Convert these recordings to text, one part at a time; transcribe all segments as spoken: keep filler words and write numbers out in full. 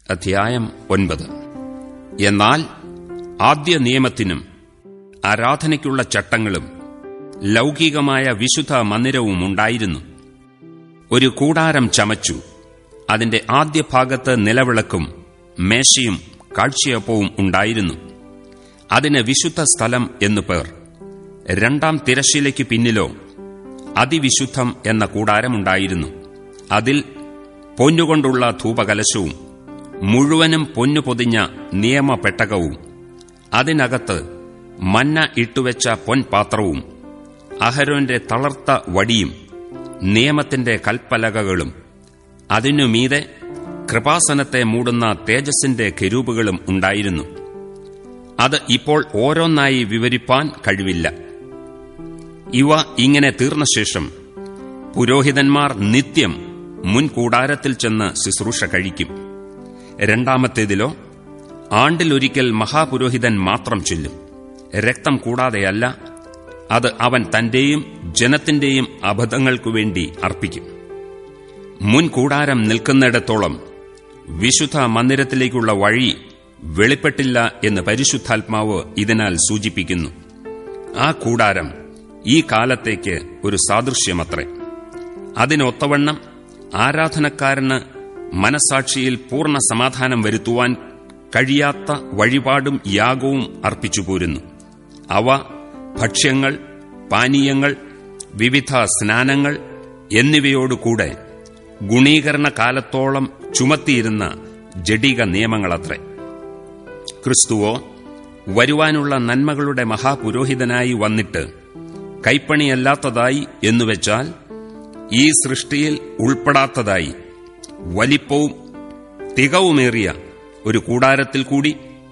അധ്യായം ഒൻപത്. എന്നാൽ ആദ്യ നിയമത്തിനും ആരാധനയ്ക്കുള്ള ചട്ടങ്ങളും ലൗകികമായ വിശുദ്ധ മന്ദിരവും ഉണ്ടായിരുന്നു. ഒരു കൂടാരം ചമച്ചു. അതിന്റെ ആദ്യ ഭാഗത്ത് നിലവിളക്കും മേശയും കാഴ്ചയപ്പവും ഉണ്ടായിരുന്നു. അതിന് വിശുദ്ധ സ്ഥലം എന്നു പേർ. രണ്ടാം തിരശ്ശീലയ്ക്ക് പിന്നിലോ അതിവിശുദ്ധം എന്ന കൂടാരമുണ്ടായിരുന്നു. അതിൽ പൊന്നുകൊണ്ടുള്ള ധൂപകലശവും മുഴുവനും പൊന്നു പൊതിഞ്ഞ നിയമപെട്ടകവും അതിനകത്ത് മന്ന ഇട്ടുവെച്ച പൊൻപാത്രവും അഹരോന്റെ തളർത്ത വടിയും നിയമത്തിന്റെ കൽപ്പലകകളും അതിനുമീതെ കൃപാസനത്തെ മൂടുന്ന തേജസ്സിന്റെ കെരൂബുകളും ഉണ്ടായിരുന്നു. അത് ഇപ്പോൾ ഓരോന്നായി വിവരിപ്പാൻ കഴിവില്ല. ഇവ ഇങ്ങനെ തീർന്ന ശേഷം പുരോഹിതന്മാർ നിത്യം മുൻകൂടാരത്തിൽ ചെന്ന് ശുശ്രൂഷ കഴിക്കും. രണ്ടാമത്തേതിലോ ആണ്ടിലൊരിക്കൽ മഹാപുരോഹിതൻ മാത്രം ചെല്ലും. രക്തം കൂടാതെയല്ല, അത് അവൻ തന്റെയും ജനത്തിന്റെയും അബദ്ധങ്ങൾക്കുവേണ്ടി അർപ്പിക്കും. മുൻകൂടാരം നിൽക്കുന്നിടത്തോളം വിശുദ്ധ മന്ദിരത്തിലേക്കുള്ള വഴി വെളിപ്പെട്ടില്ല എന്ന് പരിശുദ്ധാത്മാവ് ഇതിനാൽ സൂചിപ്പിക്കുന്നു. ആ കൂടാരം ഈ കാലത്തേക്ക് ഒരു സാദൃശ്യമത്രേ. അതിനൊത്തവണ്ണം ആരാധനക്കാരന് മനസാക്ഷിയിൽ പൂർണ്ണ സമാധാനം വരുത്തുവാൻ കഴിയാത്ത വഴിപാടും യാഗവും അർപ്പിച്ചുപോരുന്നു. അവ ഭക്ഷ്യങ്ങൾ, പാനീയങ്ങൾ, വിവിധ സ്നാനങ്ങൾ എന്നിവയോടുകൂടെ ഗുണീകരണ കാലത്തോളം ചുമത്തിയിരുന്ന ജഡിക നിയമങ്ങളത്രേ. ക്രിസ്തുവോ വരുവാനുള്ള നന്മകളുടെ മഹാപുരോഹിതനായി വന്നിട്ട് കൈപ്പണിയല്ലാത്തതായി എന്നുവെച്ചാൽ ഈ സൃഷ്ടിയിൽ ഉൾപ്പെടാത്തതായി വലിപ്പവും തികവുമേറിയ ഒരു കൂടാരത്തിൽ കൂടി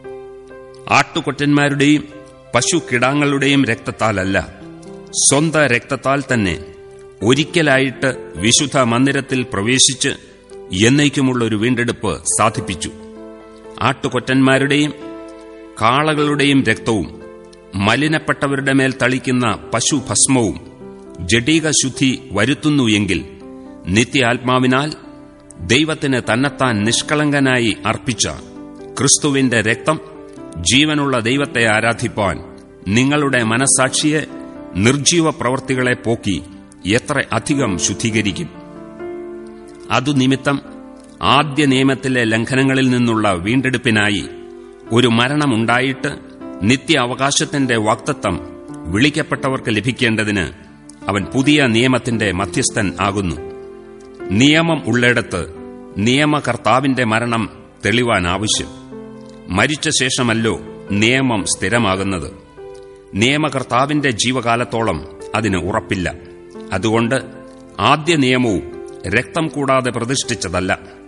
ആട്ടുകൊറ്റന്മാരുടെയും പശുക്കിടാങ്ങളുടെയും രക്തത്താലല്ല, സ്വന്ത രക്തത്താൽ തന്നെ ഒരിക്കലായിട്ട് വിശുദ്ധ മന്ദിരത്തിൽ പ്രവേശിച്ച് എന്നേക്കുമുള്ള ഒരു വീണ്ടെടുപ്പ് സാധിപ്പിച്ചു. ആട്ടുകൊറ്റന്മാരുടെയും കാളകളുടെയും രക്തവും മലിനപ്പെട്ടവരുടെ മേൽ തളിക്കുന്ന പശുഭസ്മവും ജഡീക ശുദ്ധി വരുത്തുന്നു എങ്കിൽ നിത്യാത്മാവിനാൽ ദൈവത്തിന് തന്നെത്താൻ നിഷ്കളങ്കനായി അർപ്പിച്ച ക്രിസ്തുവിന്റെ രക്തം ജീവനുള്ള ദൈവത്തെ ആരാധിപ്പാൻ നിങ്ങളുടെ മനസാക്ഷിയെ നിർജീവ പ്രവൃത്തികളെ പോക്കി എത്ര അധികം ശുദ്ധീകരിക്കും. അതുനിമിത്തം ആദ്യ നിയമത്തിലെ ലംഘനങ്ങളിൽ നിന്നുള്ള വീണ്ടെടുപ്പിനായി ഒരു മരണമുണ്ടായിട്ട് നിത്യ അവകാശത്തിന്റെ വാഗ്ദത്തം വിളിക്കപ്പെട്ടവർക്ക് ലഭിക്കേണ്ടതിന് അവൻ പുതിയ നിയമത്തിന്റെ മധ്യസ്ഥൻ ആകുന്നു. നിയമം ഉള്ളിടത്ത് നിയമകർത്താവിന്റെ മരണം തെളിവാൻ ആവശ്യം. മരിച്ച ശേഷമല്ലോ നിയമം സ്ഥിരമാകുന്നത്. നിയമകർത്താവിന്റെ ജീവകാലത്തോളം അതിന് ഉറപ്പില്ല. അതുകൊണ്ട് ആദ്യ നിയമവും രക്തം കൂടാതെ പ്രതിഷ്ഠിച്ചതല്ല.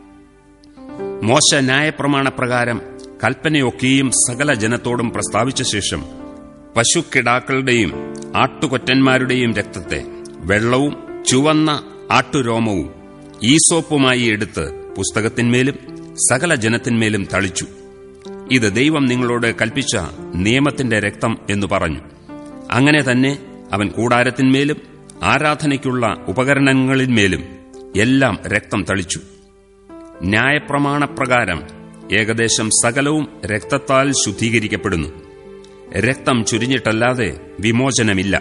മോശ ന്യായപ്രമാണപ്രകാരം കൽപ്പനയൊക്കെയും സകല ജനത്തോടും പ്രസ്താവിച്ച ശേഷം പശുക്കിടാക്കളുടെയും ആട്ടുകൊറ്റന്മാരുടെയും രക്തത്തെ വെള്ളവും ചുവന്ന ആട്ടുരോമവും ഈസോപ്പുമായി എടുത്ത് പുസ്തകത്തിന്മേലും സകല ജനത്തിന്മേലും തളിച്ചു. ഇത് ദൈവം നിങ്ങളോട് കൽപ്പിച്ച നിയമത്തിന്റെ രക്തം എന്നു പറഞ്ഞു. അങ്ങനെ തന്നെ അവൻ കൂടാരത്തിന്മേലും ആരാധനയ്ക്കുള്ള ഉപകരണങ്ങളിന്മേലും എല്ലാം രക്തം തളിച്ചു. ന്യായപ്രമാണപ്രകാരം ഏകദേശം സകലവും രക്തത്താൽ ശുദ്ധീകരിക്കപ്പെടുന്നു. രക്തം ചുരിഞ്ഞിട്ടല്ലാതെ വിമോചനമില്ല.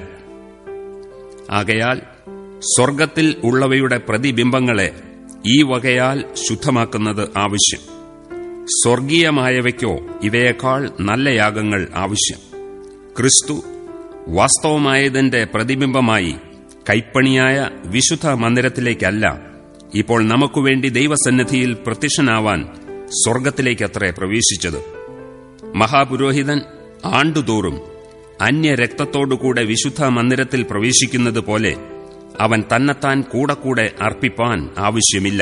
ആകയാൽ സ്വർഗ്ഗത്തിൽ ഉള്ളവയുടെ പ്രതിബിംബങ്ങളെ ഈ വകയാൽ ശുദ്ധമാക്കുന്നത് ആവശ്യം. സ്വർഗീയമായവയ്ക്കോ ഇവയേക്കാൾ നല്ല യാഗങ്ങൾ ആവശ്യം. ക്രിസ്തു വാസ്തവമായതിന്റെ പ്രതിബിംബമായി കൈപ്പണിയായ വിശുദ്ധ മന്ദിരത്തിലേക്കല്ല, ഇപ്പോൾ നമുക്കുവേണ്ടി ദൈവസന്നിധിയിൽ പ്രത്യക്ഷനാവാൻ സ്വർഗ്ഗത്തിലേക്കത്രേ പ്രവേശിച്ചത്. മഹാപുരോഹിതൻ ആണ്ടുതോറും അന്യരക്തത്തോടുകൂടെ വിശുദ്ധ മന്ദിരത്തിൽ പ്രവേശിക്കുന്നത് പോലെ അവൻ തന്നെത്താൻ കൂടെ കൂടെ അർപ്പിപ്പാൻ ആവശ്യമില്ല.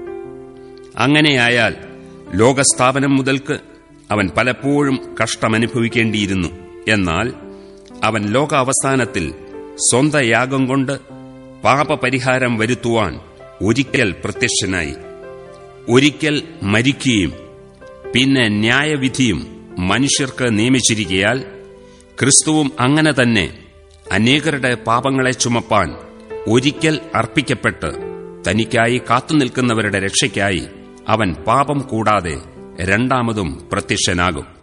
അങ്ങനെയായാൽ ലോകസ്ഥാപനം മുതൽക്ക് അവൻ പലപ്പോഴും കഷ്ടമനുഭവിക്കേണ്ടിയിരുന്നു. എന്നാൽ അവൻ ലോകാവസാനത്തിൽ സ്വന്ത യാഗം കൊണ്ട് പാപപരിഹാരം വരുത്തുവാൻ ഒരിക്കൽ പ്രത്യക്ഷനായി. ഒരിക്കൽ മരിക്കുകയും പിന്നെ ന്യായവിധിയും മനുഷ്യർക്ക് നിയമിച്ചിരിക്കയാൽ ക്രിസ്തുവും അങ്ങനെ തന്നെ അനേകരുടെ പാപങ്ങളെ ചുമപ്പാൻ ഒരിക്കൽ അർപ്പിക്കപ്പെട്ട് തനിക്കായി കാത്തുനിൽക്കുന്നവരുടെ രക്ഷയ്ക്കായി അവൻ പാപം കൂടാതെ രണ്ടാമതും പ്രത്യക്ഷനാകും.